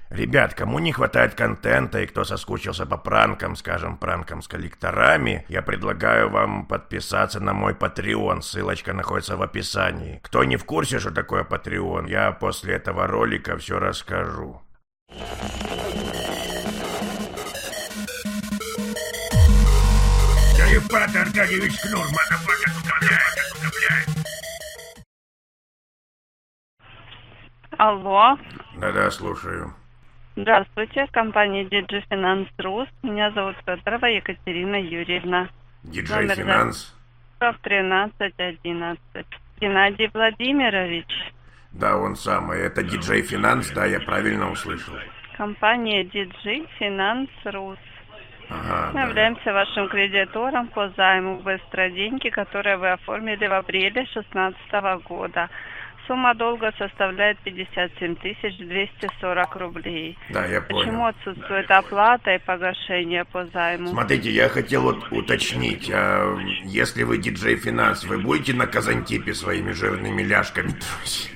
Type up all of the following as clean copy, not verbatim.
Ребят, кому не хватает контента и кто соскучился по пранкам, скажем, пранкам с коллекторами, я предлагаю вам подписаться на мой Patreon, ссылочка находится в описании. Кто не в курсе, что такое Patreon, я после этого ролика все расскажу. Я Епат Аркадьевич Кнур, мадафака, блядь. Алло. Да-да, слушаю. Здравствуйте, компания DJ Finance Rus. Меня зовут Федорова Екатерина Юрьевна. DJ Finance? 1311. Геннадий Владимирович. Да, он самый. Это DJ Finance, да, я правильно услышал. Компания DJ Finance Rus. Ага, Мы являемся вашим кредитором по займу «Быстро деньги», который вы оформили в апреле 2016 года. Сумма долга составляет 57 240 рублей. Да, я понял. Почему отсутствует оплата и погашение по займу? Смотрите, я хотел вот уточнить, если вы диджей Финанс, вы будете на Казантипе своими жирными ляжками трусить?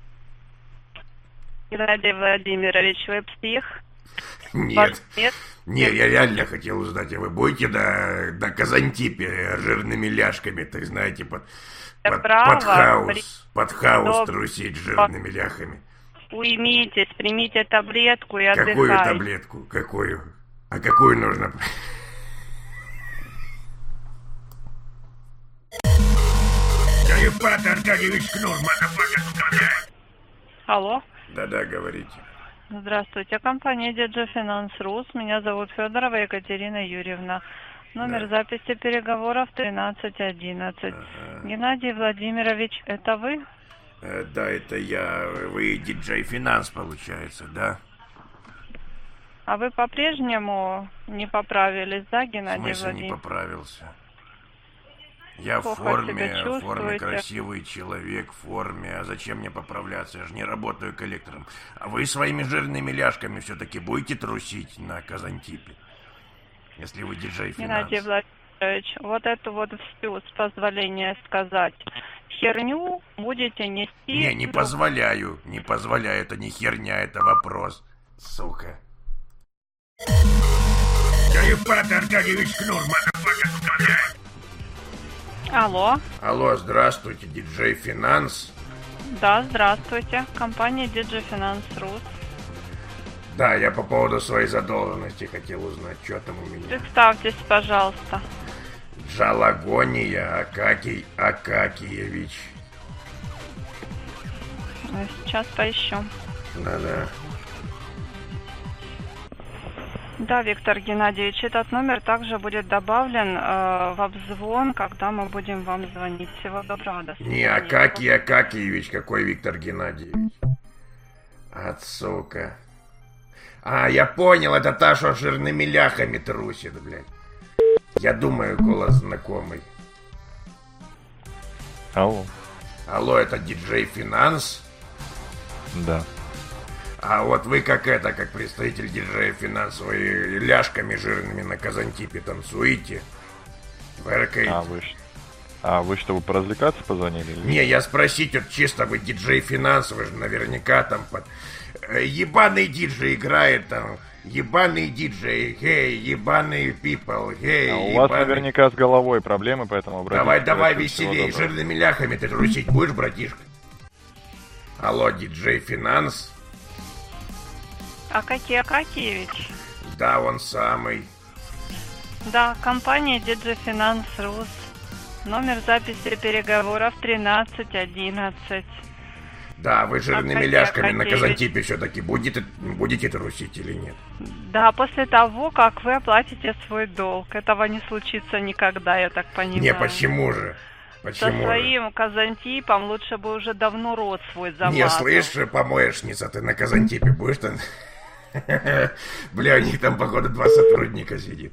Геннадий Владимирович, вы псих? Нет. Нет, я реально хотел узнать, а вы будете на Казантипе жирными ляжками, так знаете, под хаус трусить жирными ляхами? Уймитесь, примите таблетку и отдыхайте. Какую таблетку? Какую? А какую нужно? Я Епат Аркадьевич Кнур, мадафака, блядь. Алло. Да-да, говорите. Здравствуйте, компания DJ Finance Rus. Меня зовут Федорова Екатерина Юрьевна. Номер записи переговоров 1311. Ага. Геннадий Владимирович, это вы? Да, это я. Вы диджей Финанс, получается, да? А вы по-прежнему не поправились, да, Геннадий Владимирович? В смысле не поправился? Я в форме красивый человек, в форме. А зачем мне поправляться? Я же не работаю коллектором. А вы своими жирными ляжками все-таки будете трусить на Казантипе? Если вы диджей Финанс. Геннадий Владимирович, вот эту вот всю, с позволения сказать, херню будете нести... Не позволяю, это не херня, это вопрос, сука. Я Епат Аркадьевич Кнур, мадафака, блядь. Алло. Алло, здравствуйте, диджей Финанс. Да, здравствуйте, компания DJ Finance Rus. Да, я по поводу своей задолженности хотел узнать, что там у меня. Представьтесь, пожалуйста. Джалагония Акакий Акакиевич. Сейчас поищем. Да-да. Да, Виктор Геннадьевич, этот номер также будет добавлен в обзвон, когда мы будем вам звонить. Всего доброго, до свидания. Не Акакий Акакиевич, какой Виктор Геннадьевич? Сука. А, я понял, это та, что жирными ляхами трусит, блядь. Я думаю, голос знакомый. Алло. Алло, это диджей Финанс? Да. А вот вы как представитель диджея Финанс, вы ляжками жирными на Казантипе танцуете? Вэркаете? Вы что, вы поразвлекаться позвонили? Не, я спросить, вот чисто вы диджей Финанс, вы же наверняка там под... Ебаный диджей играет там, ебаный диджей, хей, ебаный people, хей, у вас наверняка с головой проблемы, поэтому... Давай веселей, жирными ляхами ты трусить будешь, братишка? Алло, диджей Финанс? Акакий Акакиевич? Да, он самый. Да, компания DJ Finance Rus. Номер записи переговоров 1311. Да, вы жирными ляжками на Казантипе все-таки будете трусить или нет? Да, после того, как вы оплатите свой долг. Этого не случится никогда, я так понимаю. Не, почему же? Со своим Казантипом лучше бы уже давно рот свой замазал. Не, слышь, помоечница, ты на Казантипе будешь там... Бля, у них там, походу, 2 сотрудника сидит.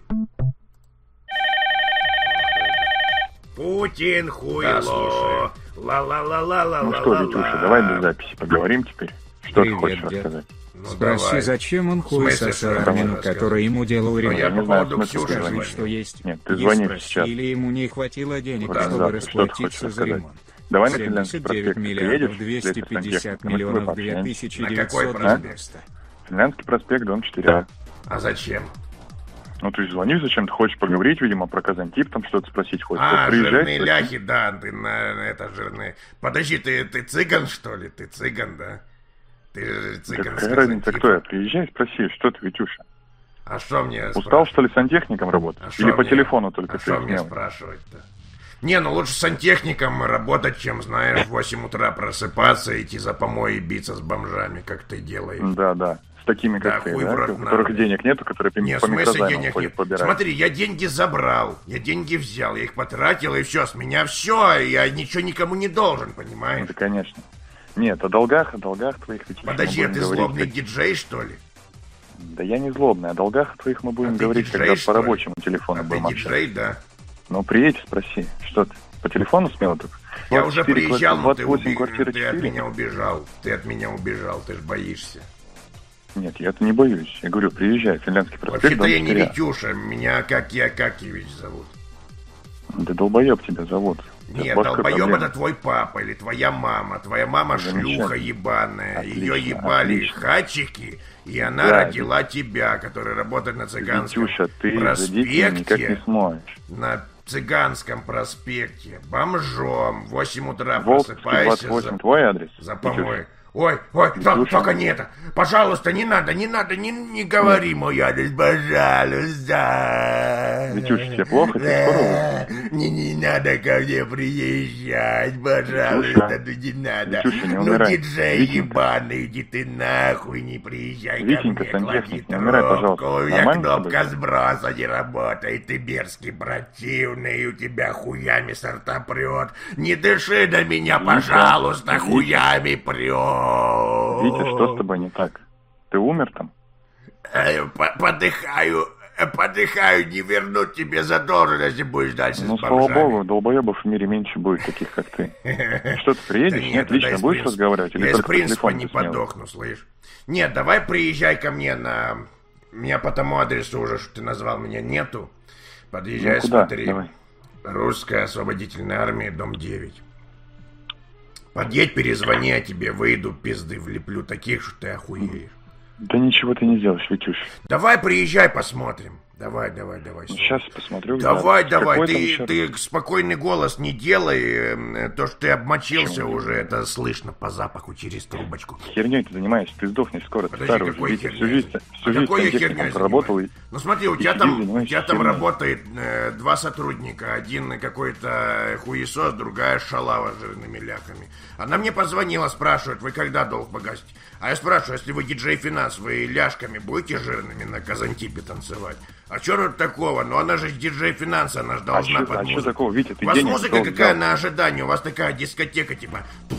Путин, хуйло. Ла-ла-ла-ла-ла-ла-ла. Ну что, Витюша, давай без записи поговорим теперь. Что ты хочешь рассказать? Спроси, давай. Зачем он хуй сосал Армину, который ему делал ремонт? Я по поводу Ксюши скажи, что есть. Нет, ты звони сейчас. Или ему не хватило денег, да, чтобы расплатиться за ремонт. Давай 79 миллиардов 250 миллионов 2900 места. Финляндский проспект, дом 4А. А зачем? Ну, ты звонишь, зачем? Ты хочешь поговорить, видимо, про Казантип, там что-то спросить хочешь. Жирные ляхи, да, ты это жирные. Подожди, ты цыган, что ли? Ты цыган, да? Ты же цыган. Какая разница, кто я? Приезжай, спроси, что ты, Витюша? А что мне Устал, что ли, сантехником работать? Или по телефону только? А что мне спрашивать-то? Не, ну лучше сантехником работать, чем, знаешь, в 8 утра просыпаться, идти за помой и биться с бомжами, как ты делаешь. Да. С такими, как ты, да? У которых денег нету, которые по микрозаймам ходят побирать. Смотри, я деньги забрал, я деньги взял, я их потратил, и все, с меня все, я ничего никому не должен, понимаешь? Да, конечно. Нет, о долгах твоих... Подожди, а ты злобный диджей, что ли? Да я не злобный, о долгах твоих мы будем говорить, когда по рабочему телефону будем общаться. Ты диджей, да? Ну, приедь, спроси. Что ты, по телефону смело только? Я уже приезжал, но ты от меня убежал. Ты от меня убежал, ты ж боишься. Нет, я-то не боюсь. Я говорю, приезжай, Финляндский проспект. Вообще-то я не Витюша, меня Акакиевич зовут. Да долбоеб тебя зовут. Нет, долбоеб это твой папа или твоя мама. Твоя мама шлюха ебаная. Ее ебали хачики, и она родила тебя, который работает на Цыганском проспекте. На Цыганском проспекте. Бомжом. В 8 утра просыпайся. 28, твой адрес? За помой. Ой, только не это. Пожалуйста, не надо, не говори мой адрес, пожалуйста. Витюша, тебе плохо? Не надо ко мне приезжать, пожалуйста, не надо. Витюша, не умирай. Диджей ебаный, иди ты нахуй, не приезжай Витенька, ко мне, клади не умирай, пожалуйста. У меня кнопка сброса не работает, ты мерзкий, противный, у тебя хуями со рта прет. Не дыши на меня, пожалуйста, хуями прет. Витя, что с тобой не так? Ты умер там? Подыхаю, не вернуть тебе задолженность, если будешь дальше с бомжами. Слава богу, долбоебов в мире меньше будет таких, как ты. Что ты приедешь? Да нет, лично будешь разговаривать? Или я из принципа не подохну, слышь. Нет, давай приезжай ко мне на... Меня по тому адресу уже, что ты назвал, меня нету. Подъезжай, смотри. Давай. Русская освободительная армия, дом 9. Подъедь, перезвони, я тебе выйду, пизды влеплю таких, что ты охуеешь. Да ничего ты не сделаешь, Витюш. Давай приезжай, посмотрим. Давай. Сейчас посмотрю. Давай. Ты спокойный голос не делай. То, что ты обмочился уже, это слышно по запаху через трубочку. Херней ты занимаешься, ты сдохнешь скоро. Подожди, ты какой херней? Всю жизнь херней проработал. Ну смотри, у тебя там работает 2 сотрудника. Один какой-то хуесос, другая шалава с жирными ляхами. Она мне позвонила, спрашивает, вы когда долг погасите? А я спрашиваю, если вы диджей Финанс, вы ляжками будете жирными на Казантипе танцевать? А что тут такого? Ну она же диджей Финанс, она же должна под музыку. А что такого, Витя, ты у вас музыка какая на ожидание? У вас такая дискотека типа...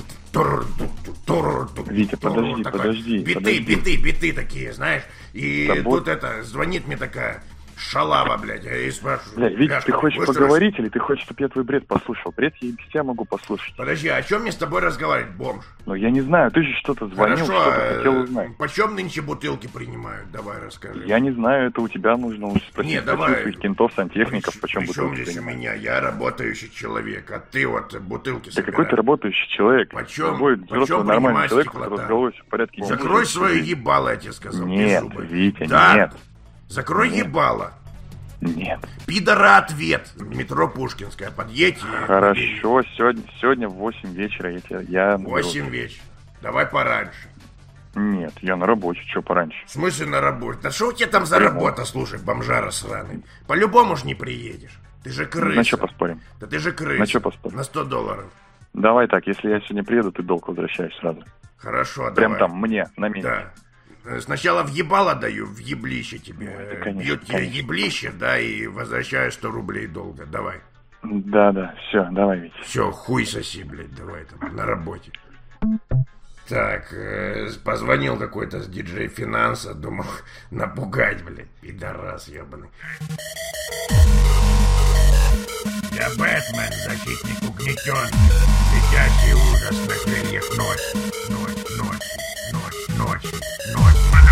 Витя, подожди. Биты такие, знаешь. И тут звонит мне такая... Шалава, блядь, я ей спрашиваю. Бля, Витя, ты хочешь поговорить или ты хочешь, чтобы я твой бред послушал? Бред я и без тебя могу послушать. Подожди, о чем мне с тобой разговаривать, бомж? Ну, я не знаю, ты же что-то звонил, что-то хотел узнать. Почем нынче бутылки принимают? Давай расскажи. Я не знаю, это у тебя нужно лучше спросить. Нет, давай. Своих кентов, сантехников, почем бутылки здесь принимают? У меня? Я работающий человек, а ты вот бутылки собираешь. Да какой ты работающий человек? Почем? Взрослый нормальный человек, который разговаривает в порядке. Закрой свое ебало, я тебе сказал. Нет, Витя, нет. Закрой ебало. Нет. Пидора ответ. Метро Пушкинская. Подъедь. Хорошо, сегодня в 8 вечера я... 8 вечера. Давай пораньше. Нет, я на работе, что пораньше? В смысле на работе? Да что у тебя там за работа, слушай, бомжара сраный? По-любому ж не приедешь. Ты же крыса. На что поспорим? Да ты же крыса. На что поспорим? На $100. Давай так, если я сегодня приеду, ты долг возвращаешь сразу. Хорошо, прям давай. Там, мне, на месте. Да. Сначала в ебало даю, в еблище тебе. Да, конечно, бьют тебе еблище, да, и возвращаю 100 рублей долга. Давай. Да, все, давай, Витя. Все, хуй соси, блядь, давай там, на работе. Так, позвонил какой-то с диджей Финанса, думал, напугать, блядь, пидорас ебаный. Я Бэтмен, защитник угнетенных, летящий ужас на крыльях ночи. Ночь.